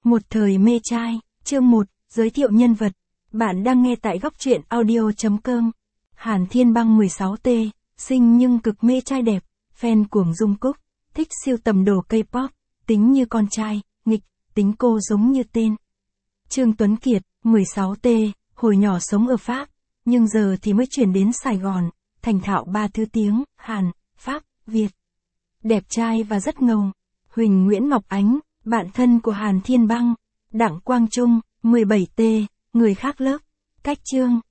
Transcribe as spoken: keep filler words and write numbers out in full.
Một thời mê trai, chương một, giới thiệu nhân vật. Bạn đang nghe tại góc truyện audio chấm com. Hàn Thiên Băng mười sáu T, xinh nhưng cực mê trai đẹp, fan cuồng Dung Cúc, thích siêu tầm đồ K-pop, tính như con trai, nghịch, tính cô giống như tên. Trương Tuấn Kiệt, mười sáu T, hồi nhỏ sống ở Pháp, nhưng giờ thì mới chuyển đến Sài Gòn, thành thạo ba thứ tiếng, Hàn, Pháp, Việt. Đẹp trai và rất ngầu. Huỳnh Nguyễn Ngọc Ánh, bạn thân của Hàn Thiên Băng. Đặng Quang Trung, mười bảy T, người khác lớp. Cách Trương,